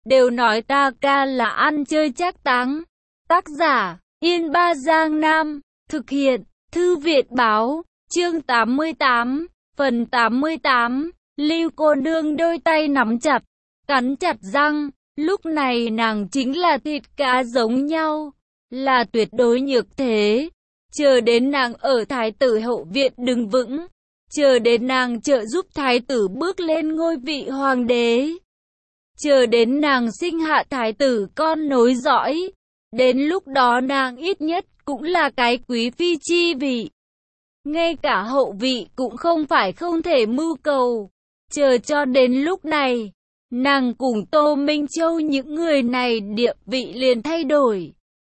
đều nói ta ca là ăn chơi trác táng. Tác giả, Yên Ba Giang Nam, thực hiện, Thư viện báo, chương 88, phần 88, Lưu cô nương đôi tay nắm chặt, cắn chặt răng, lúc này nàng chính là thịt cá giống nhau, là tuyệt đối nhược thế. Chờ đến nàng ở thái tử hậu viện đứng vững, chờ đến nàng trợ giúp thái tử bước lên ngôi vị hoàng đế, chờ đến nàng sinh hạ thái tử con nối dõi, đến lúc đó nàng ít nhất cũng là cái quý phi chi vị. Ngay cả hậu vị cũng không phải không thể mưu cầu. Chờ cho đến lúc này, nàng cùng Tô Minh Châu những người này địa vị liền thay đổi.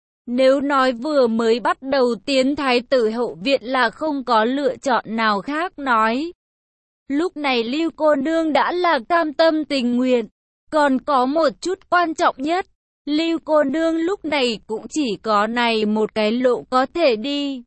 Nếu nói vừa mới bắt đầu tiến thái tử hậu viện là không có lựa chọn nào khác nói, lúc này Lưu cô nương đã là cam tâm tình nguyện. Còn có một chút quan trọng nhất, Lưu cô nương lúc này cũng chỉ có này một cái lộ có thể đi.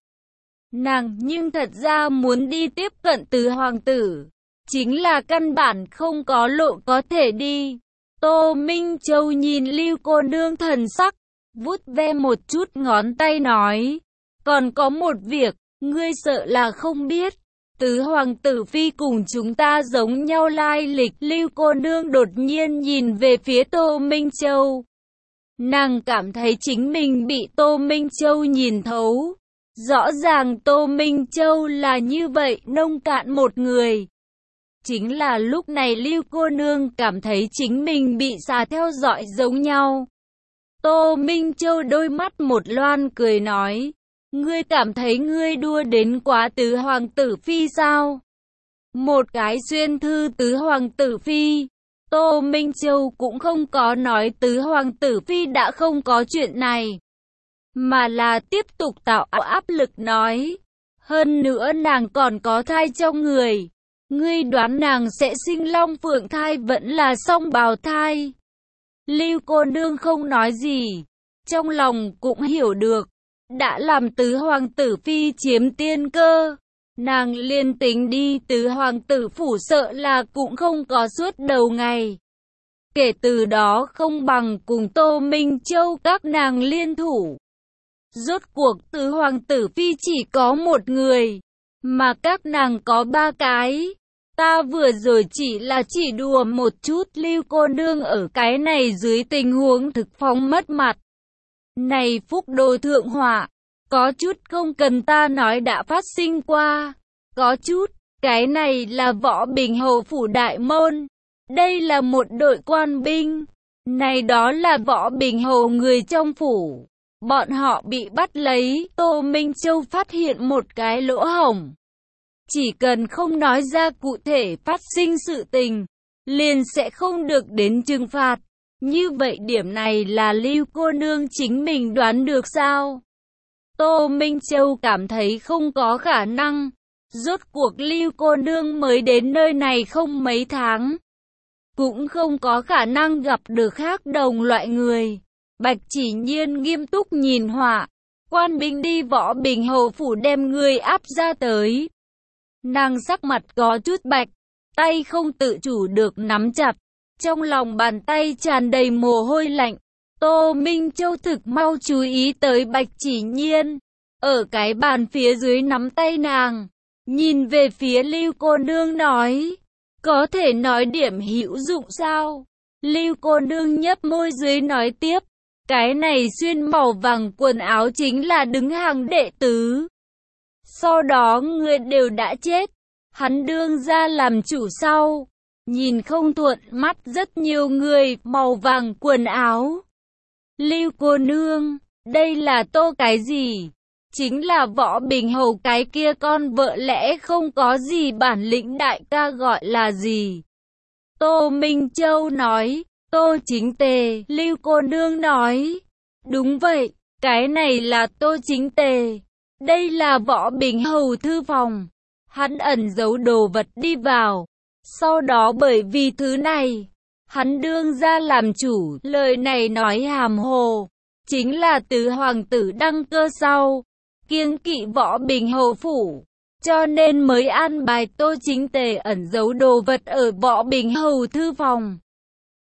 Nàng nhưng thật ra muốn đi tiếp cận tứ hoàng tử, chính là căn bản không có lộ có thể đi. Tô Minh Châu nhìn Lưu cô nương thần sắc, vuốt ve một chút ngón tay nói, còn có một việc, ngươi sợ là không biết. Tứ hoàng tử phi cùng chúng ta giống nhau lai lịch. Lưu cô nương đột nhiên nhìn về phía Tô Minh Châu. Nàng cảm thấy chính mình bị Tô Minh Châu nhìn thấu. Rõ ràng Tô Minh Châu là như vậy nông cạn một người. Chính là lúc này Lưu cô nương cảm thấy chính mình bị xà theo dõi giống nhau. Tô Minh Châu đôi mắt một loan cười nói, ngươi cảm thấy ngươi đua đến quá tứ hoàng tử phi sao? Một cái xuyên thư tứ hoàng tử phi. Tô Minh Châu cũng không có nói tứ hoàng tử phi đã không có chuyện này, mà là tiếp tục tạo áp lực nói, hơn nữa nàng còn có thai trong người. Ngươi đoán nàng sẽ sinh long phượng thai vẫn là song bào thai? Lưu cô nương không nói gì, trong lòng cũng hiểu được, đã làm tứ hoàng tử phi chiếm tiên cơ, nàng liên tính đi tứ hoàng tử phủ sợ là cũng không có suốt đầu ngày. Kể từ đó không bằng cùng Tô Minh Châu các nàng liên thủ. Rốt cuộc tứ hoàng tử phi chỉ có một người, mà các nàng có ba cái. Ta vừa rồi chỉ đùa một chút. Lưu cô nương ở cái này dưới tình huống thực phong mất mặt. Này phúc đồ thượng họa, có chút không cần ta nói đã phát sinh qua. Có chút, cái này là Võ Bình Hầu phủ đại môn. Đây là một đội quan binh. Này đó là Võ Bình Hầu người trong phủ. Bọn họ bị bắt lấy. Tô Minh Châu phát hiện một cái lỗ hổng. Chỉ cần không nói ra cụ thể phát sinh sự tình, liền sẽ không được đến trừng phạt. Như vậy điểm này là Lưu cô nương chính mình đoán được sao? Tô Minh Châu cảm thấy không có khả năng. Rốt cuộc Lưu cô nương mới đến nơi này không mấy tháng, cũng không có khả năng gặp được khác đồng loại người. Bạch Chỉ Nhiên nghiêm túc nhìn họa, quan binh đi Võ Bình Hầu phủ đem người áp ra tới. Nàng sắc mặt có chút bạch, tay không tự chủ được nắm chặt, trong lòng bàn tay tràn đầy mồ hôi lạnh. Tô Minh Châu thực mau chú ý tới Bạch Chỉ Nhiên, ở cái bàn phía dưới nắm tay nàng, nhìn về phía Lưu cô nương nói, có thể nói điểm hữu dụng sao? Lưu cô nương nhấp môi dưới nói tiếp, cái này xuyên màu vàng quần áo chính là đứng hàng đệ tứ. Sau đó người đều đã chết, hắn đương ra làm chủ sau, nhìn không thuận mắt rất nhiều người màu vàng quần áo. Lưu cô nương, đây là Tô cái gì? Chính là Võ Bình Hầu cái kia con vợ lẽ không có gì bản lĩnh đại ca gọi là gì? Tô Minh Châu nói, Tô Chính Tề. Lưu cô nương nói, đúng vậy, cái này là Tô Chính Tề. Đây là Võ Bình Hầu thư phòng. Hắn ẩn giấu đồ vật đi vào. Sau đó bởi vì thứ này, hắn đương ra làm chủ. Lời này nói hàm hồ, chính là tứ hoàng tử đăng cơ sau, kiêng kỵ Võ Bình Hầu phủ, cho nên mới an bài Tô Chính Tề ẩn giấu đồ vật ở Võ Bình Hầu thư phòng.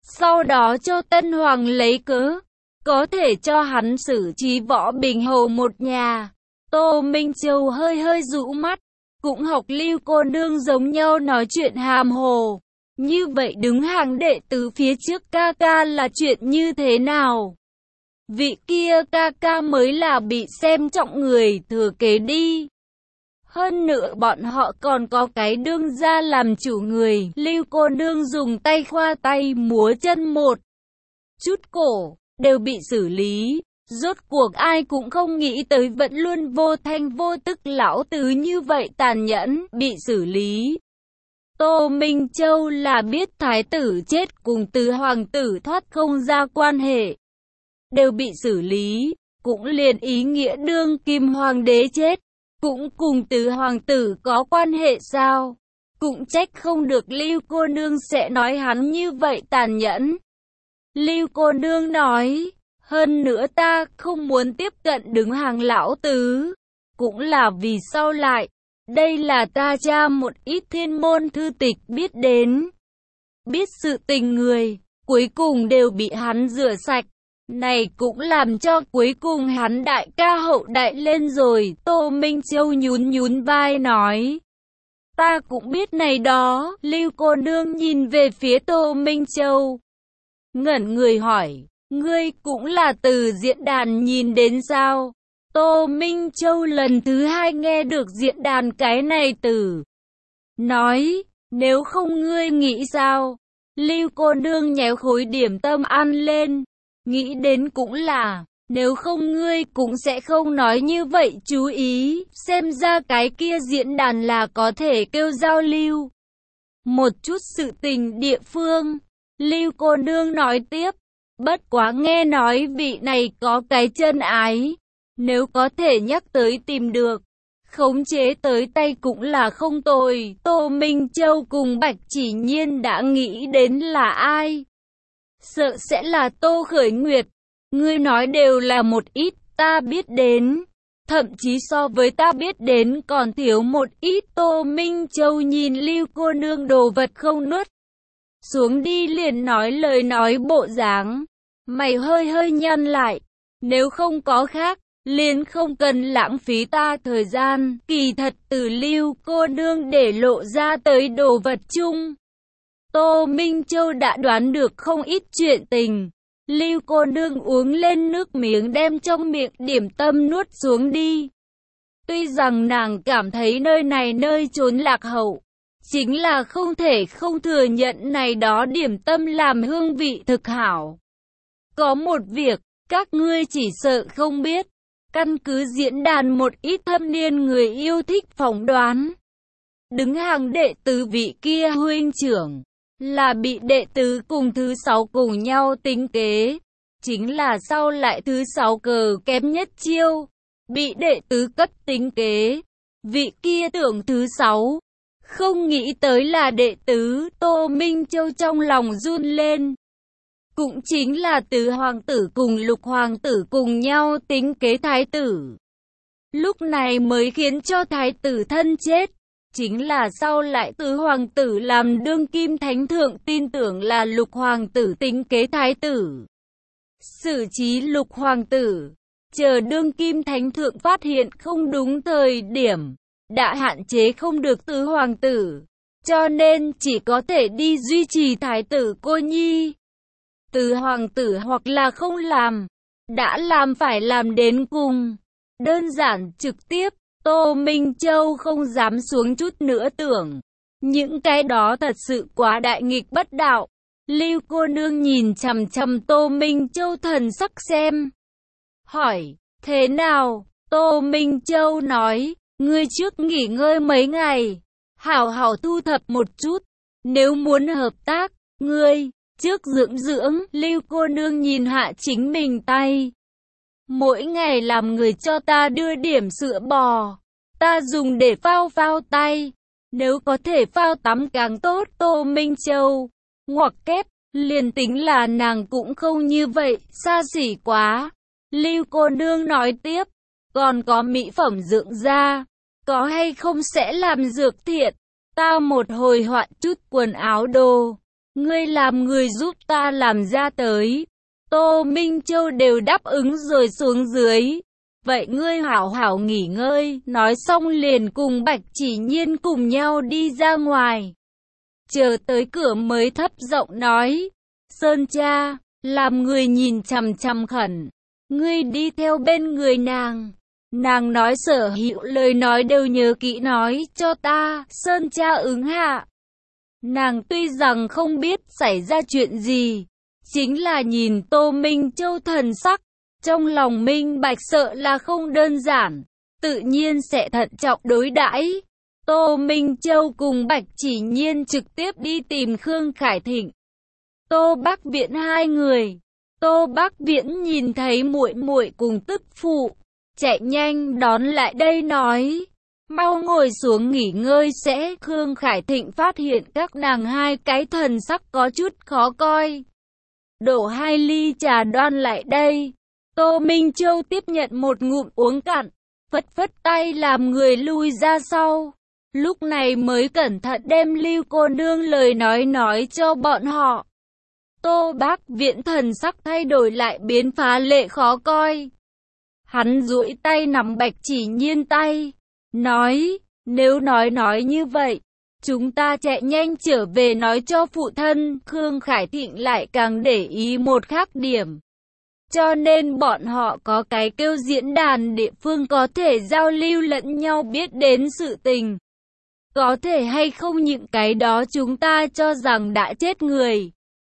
sau đó cho Tân Hoàng lấy cớ, có thể cho hắn xử trí Võ Bình Hầu một nhà. Tô Minh Châu hơi hơi rũ mắt, cũng học Lưu cô nương giống nhau nói chuyện hàm hồ. Như vậy đứng hàng đệ tử phía trước ca ca là chuyện như thế nào? Vị kia ca ca mới là bị xem trọng người thừa kế đi. Hơn nữa bọn họ còn có cái đương gia làm chủ người. Lưu cô nương dùng tay khoa tay múa chân một chút cổ, đều bị xử lý. Rốt cuộc ai cũng không nghĩ tới vẫn luôn vô thanh vô tức lão tứ như vậy tàn nhẫn, bị xử lý. Tô Minh Châu là biết thái tử chết cùng tứ hoàng tử thoát không ra quan hệ, đều bị xử lý, cũng liền ý nghĩa đương kim hoàng đế chết, cũng cùng tứ hoàng tử có quan hệ sao? Cũng trách không được Lưu cô nương sẽ nói hắn như vậy tàn nhẫn. Lưu cô nương nói, hơn nữa ta không muốn tiếp cận đứng hàng lão tứ, cũng là vì sau lại, đây là ta tra một ít thiên môn thư tịch biết đến. Biết sự tình người, cuối cùng đều bị hắn rửa sạch. Này cũng làm cho cuối cùng hắn đại ca hậu đại lên rồi. Tô Minh Châu nhún nhún vai nói, ta cũng biết này đó. Lưu cô nương nhìn về phía Tô Minh Châu, ngẩn người hỏi, ngươi cũng là từ diễn đàn nhìn đến sao? Tô Minh Châu lần thứ hai nghe được diễn đàn cái này từ, nói, nếu không ngươi nghĩ sao? Lưu cô nương nhéo khối điểm tâm ăn lên, nghĩ đến cũng là, nếu không ngươi cũng sẽ không nói như vậy. Chú ý, xem ra cái kia diễn đàn là có thể kêu giao lưu một chút sự tình địa phương. Lưu cô nương nói tiếp, bất quá nghe nói vị này có cái chân ái, nếu có thể nhắc tới tìm được, khống chế tới tay cũng là không tồi. Tô Minh Châu cùng Bạch Chỉ Nhiên đã nghĩ đến là ai? Sợ sẽ là Tô Khởi Nguyệt. Ngươi nói đều là một ít ta biết đến, thậm chí so với ta biết đến còn thiếu một ít. Tô Minh Châu nhìn Lưu cô nương đồ vật không nuốt xuống đi liền nói lời nói bộ dáng, mày hơi hơi nhăn lại, nếu không có khác, liền không cần lãng phí ta thời gian. Kỳ thật từ Lưu cô nương để lộ ra tới đồ vật chung, Tô Minh Châu đã đoán được không ít chuyện tình. Lưu cô nương uống lên nước miếng đem trong miệng điểm tâm nuốt xuống đi. Tuy rằng nàng cảm thấy nơi này nơi trốn lạc hậu, chính là không thể không thừa nhận này đó điểm tâm làm hương vị thực hảo. Có một việc, các ngươi chỉ sợ không biết, căn cứ diễn đàn một ít thâm niên người yêu thích phỏng đoán, đứng hàng đệ tứ vị kia huynh trưởng, là bị đệ tứ cùng thứ sáu cùng nhau tính kế, chính là sau lại thứ sáu cờ kém nhất chiêu, bị đệ tứ cấp tính kế, vị kia tưởng thứ sáu, không nghĩ tới là đệ tứ. Tô Minh Châu trong lòng run lên. Cũng chính là tứ hoàng tử cùng lục hoàng tử cùng nhau tính kế thái tử, lúc này mới khiến cho thái tử thân chết. Chính là sau lại tứ hoàng tử làm đương kim thánh thượng tin tưởng là lục hoàng tử tính kế thái tử, xử trí lục hoàng tử, chờ đương kim thánh thượng phát hiện không đúng thời điểm, đã hạn chế không được tứ hoàng tử, cho nên chỉ có thể đi duy trì thái tử cô nhi. Tứ hoàng tử hoặc là không làm, đã làm phải làm đến cùng, đơn giản trực tiếp. Tô Minh Châu không dám xuống chút nữa tưởng, những cái đó thật sự quá đại nghịch bất đạo. Lưu cô nương nhìn chằm chằm Tô Minh Châu thần sắc xem, hỏi, thế nào? Tô Minh Châu nói, ngươi trước nghỉ ngơi mấy ngày, hảo hảo thu thập một chút, nếu muốn hợp tác, ngươi trước dưỡng dưỡng. Lưu cô nương nhìn hạ chính mình tay, mỗi ngày làm người cho ta đưa điểm sữa bò, ta dùng để phao phao tay, nếu có thể phao tắm càng tốt. Tô Minh Châu ngoặc kép, liền tính là nàng cũng không như vậy, xa xỉ quá. Lưu cô nương nói tiếp, còn có mỹ phẩm dưỡng da, có hay không sẽ làm dược thiện, ta một hồi hoạn chút quần áo đồ, Ngươi làm người giúp ta làm ra tới. Tô Minh Châu đều đáp ứng rồi xuống dưới. Vậy ngươi hảo hảo nghỉ ngơi, nói xong liền cùng Bạch Chỉ Nhiên cùng nhau đi ra ngoài. Chờ tới cửa mới thấp giọng nói, Sơn cha, làm người nhìn chằm chằm khẩn, ngươi đi theo bên người nàng. Nàng nói sở hữu lời nói đều nhớ kỹ nói cho ta, Sơn cha ứng hạ. Nàng tuy rằng không biết xảy ra chuyện gì, chính là nhìn Tô Minh Châu thần sắc, trong lòng minh bạch sợ là không đơn giản, tự nhiên sẽ thận trọng đối đãi. Tô Minh Châu cùng Bạch Chỉ Nhiên trực tiếp đi tìm Khương Khải Thịnh. Tô Bắc Viễn hai người. Tô Bắc Viễn nhìn thấy muội muội cùng tức phụ, chạy nhanh đón lại đây nói, mau ngồi xuống nghỉ ngơi sẽ. Khương Khải Thịnh phát hiện các nàng hai cái thần sắc có chút khó coi. Đổ 2 ly trà đoan lại đây. Tô Minh Châu tiếp nhận một ngụm uống cạn, phất phất tay làm người lui ra sau. Lúc này mới cẩn thận đem Lưu cô nương lời nói cho bọn họ. Tô Bắc Viễn thần sắc thay đổi lại biến phá lệ khó coi. Hắn duỗi tay nắm Bạch Chỉ Nhiên tay, nói, nếu nói như vậy, chúng ta chạy nhanh trở về nói cho phụ thân. Khương Khải Thịnh lại càng để ý một khác điểm. Cho nên bọn họ có cái kêu diễn đàn địa phương có thể giao lưu lẫn nhau biết đến sự tình. Có thể hay không những cái đó chúng ta cho rằng đã chết người.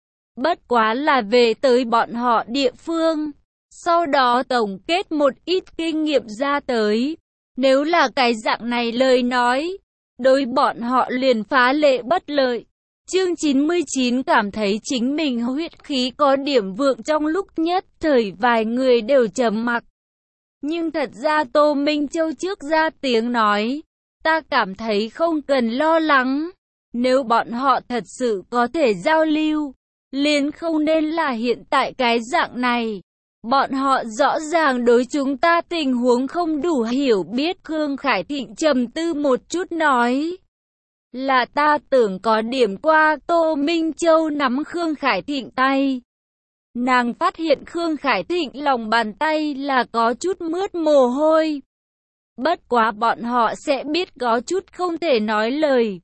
Bất quá là về tới bọn họ địa phương. Sau đó tổng kết một ít kinh nghiệm ra tới. Nếu là cái dạng này lời nói, đối bọn họ liền phá lệ bất lợi. Chương 99 cảm thấy chính mình huyết khí có điểm vượng, trong lúc nhất thời vài người đều trầm mặc. Nhưng thật ra Tô Minh Châu trước ra tiếng nói, ta cảm thấy không cần lo lắng. Nếu bọn họ thật sự có thể giao lưu, liền không nên là hiện tại cái dạng này. Bọn họ rõ ràng đối chúng ta tình huống không đủ hiểu biết. Khương Khải Thịnh trầm tư một chút nói, là ta tưởng có điểm qua. Tô Minh Châu nắm Khương Khải Thịnh tay. Nàng phát hiện Khương Khải Thịnh lòng bàn tay là có chút mướt mồ hôi. Bất quá bọn họ sẽ biết có chút không thể nói lời.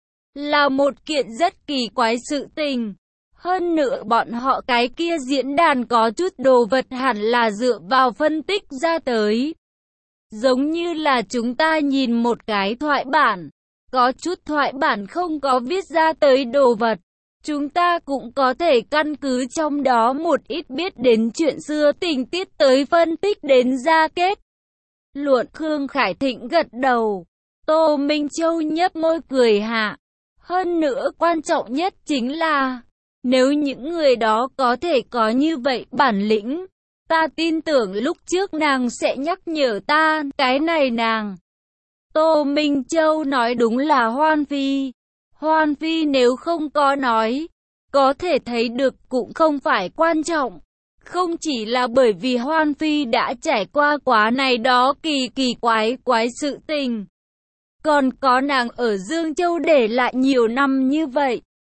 Là một kiện rất kỳ quái sự tình. Hơn nữa bọn họ cái kia diễn đàn có chút đồ vật hẳn là dựa vào phân tích ra tới. Giống như là chúng ta nhìn một cái thoại bản. Có chút thoại bản không có viết ra tới đồ vật. Chúng ta cũng có thể căn cứ trong đó một ít biết đến chuyện xưa tình tiết tới phân tích đến ra kết luận. Khương Khải Thịnh gật đầu. Tô Minh Châu nhếch môi cười hạ. Hơn nữa quan trọng nhất chính là, nếu những người đó có thể có như vậy bản lĩnh, ta tin tưởng lúc trước nàng sẽ nhắc nhở ta, cái này nàng. Tô Minh Châu nói đúng là Hoan Phi. Hoan Phi nếu không có nói, có thể thấy được cũng không phải quan trọng. Không chỉ là bởi vì Hoan Phi đã trải qua quá này đó kỳ quái sự tình. Còn có nàng ở Dương Châu để lại nhiều năm như vậy.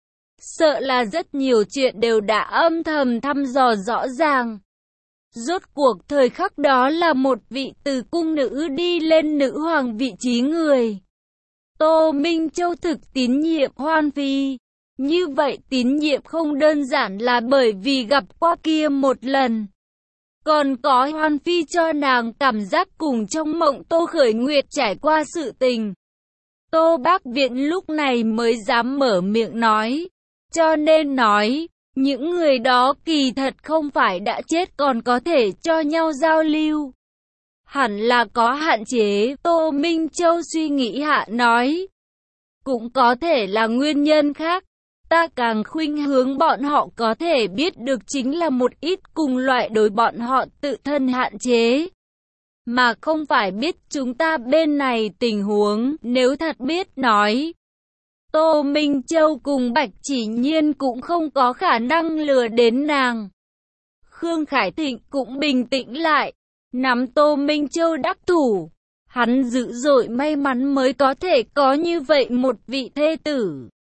Sợ là rất nhiều chuyện đều đã âm thầm thăm dò rõ ràng. Rốt cuộc thời khắc đó là một vị từ cung nữ đi lên nữ hoàng vị trí người. Tô Minh Châu thực tín nhiệm Hoan Phi. Như vậy tín nhiệm không đơn giản là bởi vì gặp qua kia một lần. Còn có Hoan Phi cho nàng cảm giác cùng trong mộng Tô Khởi Nguyệt trải qua sự tình. Tô Bắc Viễn lúc này mới dám mở miệng nói. Cho nên nói, những người đó kỳ thật không phải đã chết còn có thể cho nhau giao lưu. Hẳn là có hạn chế. Tô Minh Châu suy nghĩ hạ nói. Cũng có thể là nguyên nhân khác. Ta càng khuynh hướng bọn họ có thể biết được chính là một ít cùng loại đối bọn họ tự thân hạn chế. Mà không phải biết chúng ta bên này tình huống. Nếu thật biết nói, Tô Minh Châu cùng Bạch Chỉ Nhiên cũng không có khả năng lừa đến nàng. Khương Khải Thịnh cũng bình tĩnh lại, nắm Tô Minh Châu đắc thủ. Hắn dữ dội may mắn mới có thể có như vậy một vị thê tử.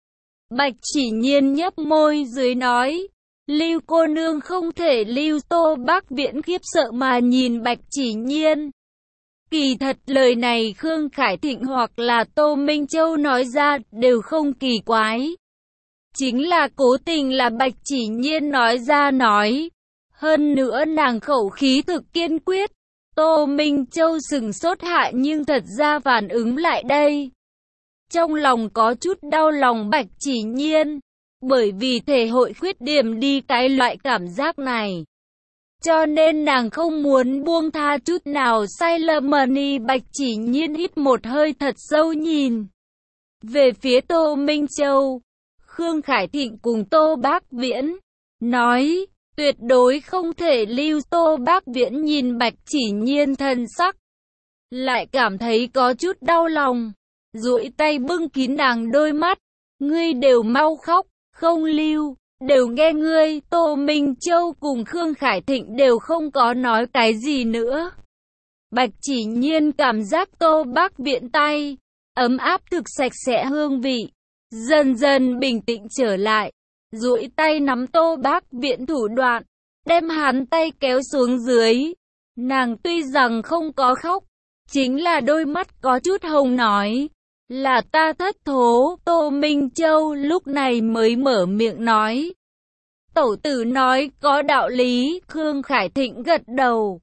Bạch Chỉ Nhiên nhấp môi dưới nói, Lưu cô nương không thể lưu. Tô Bác Viễn khiếp sợ mà nhìn Bạch Chỉ Nhiên. Kỳ thật lời này Khương Khải Thịnh hoặc là Tô Minh Châu nói ra đều không kỳ quái. Chính là cố tình là Bạch Chỉ Nhiên nói ra nói. Hơn nữa nàng khẩu khí thực kiên quyết. Tô Minh Châu sừng sốt hạ nhưng thật ra phản ứng lại đây. Trong lòng có chút đau lòng Bạch Chỉ Nhiên. Bởi vì thể hội khuyết điểm đi cái loại cảm giác này. Cho nên nàng không muốn buông tha chút nào sai lầm. Bạch Chỉ Nhiên hít một hơi thật sâu nhìn về phía Tô Minh Châu. Khương Khải Thịnh cùng Tô Bác Viễn nói, tuyệt đối không thể lưu. Tô Bác Viễn nhìn Bạch Chỉ Nhiên thần sắc, lại cảm thấy có chút đau lòng, duỗi tay bưng kín nàng đôi mắt. Ngươi đều mau khóc, không lưu, đều nghe ngươi. Tô Minh Châu cùng Khương Khải Thịnh đều không có nói cái gì nữa. Bạch Chỉ Nhiên cảm giác Tô Bác Viễn tay ấm áp thực sạch sẽ hương vị, dần dần bình tĩnh trở lại, duỗi tay nắm Tô Bác Viễn thủ đoạn, đem hắn tay kéo xuống dưới. Nàng tuy rằng không có khóc, chính là đôi mắt có chút hồng nói, là ta thất thố. Tô Minh Châu lúc này mới mở miệng nói, tẩu tử nói có đạo lý. Khương Khải Thịnh gật đầu,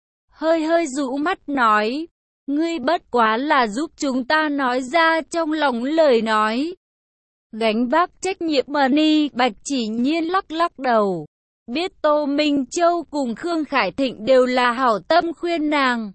hơi rũ mắt nói, ngươi bất quá là giúp chúng ta nói ra trong lòng lời nói, gánh vác trách nhiệm. Bạch Chỉ Nhiên lắc lắc đầu, biết Tô Minh Châu cùng Khương Khải Thịnh đều là hảo tâm khuyên nàng,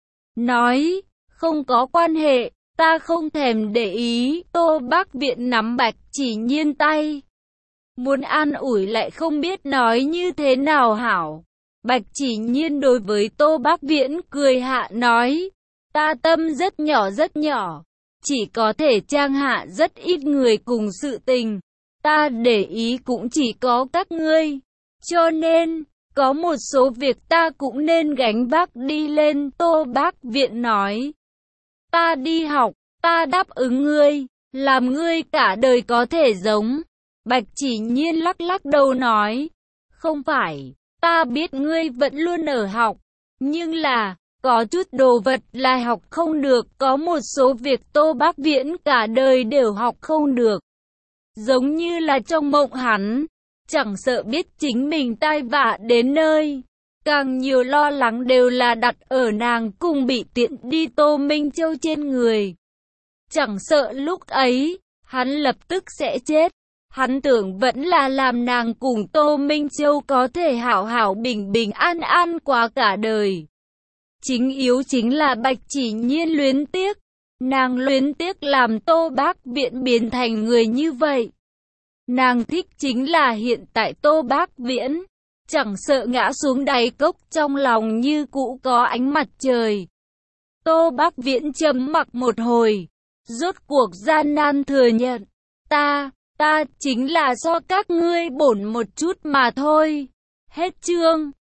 nói, không có quan hệ, ta không thèm để ý. Tô Bác Viễn nắm Bạch Chỉ Nhiên tay, muốn an ủi lại không biết nói như thế nào hảo. Bạch Chỉ Nhiên đối với Tô Bác Viễn cười hạ nói, ta tâm rất nhỏ, chỉ có thể trang hạ rất ít người cùng sự tình, ta để ý cũng chỉ có các ngươi, cho nên, có một số việc ta cũng nên gánh vác đi lên. Tô Bác Viễn nói, ta đi học, ta đáp ứng ngươi, làm ngươi cả đời có thể giống. Bạch Chỉ Nhiên lắc lắc đầu nói, không phải, ta biết ngươi vẫn luôn ở học, nhưng là, có chút đồ vật là học không được, có một số việc Tô Bác Viễn cả đời đều học không được. Giống như là trong mộng hắn, chẳng sợ biết chính mình tai vạ đến nơi, càng nhiều lo lắng đều là đặt ở nàng cùng bị tiện đi Tô Minh Châu trên người. Chẳng sợ lúc ấy, hắn lập tức sẽ chết. Hắn tưởng vẫn là làm nàng cùng Tô Minh Châu có thể hảo hảo bình bình an an qua cả đời. Chính yếu chính là Bạch Chỉ Nhiên luyến tiếc. Nàng luyến tiếc làm Tô Bác Viễn biến thành người như vậy. Nàng thích chính là hiện tại Tô Bác Viễn, chẳng sợ ngã xuống đáy cốc, trong lòng như cũ có ánh mặt trời. Tô Bác Viễn trầm mặc một hồi, rốt cuộc gian nan thừa nhận, ta chính là do các ngươi bổn một chút mà thôi. Hết chương.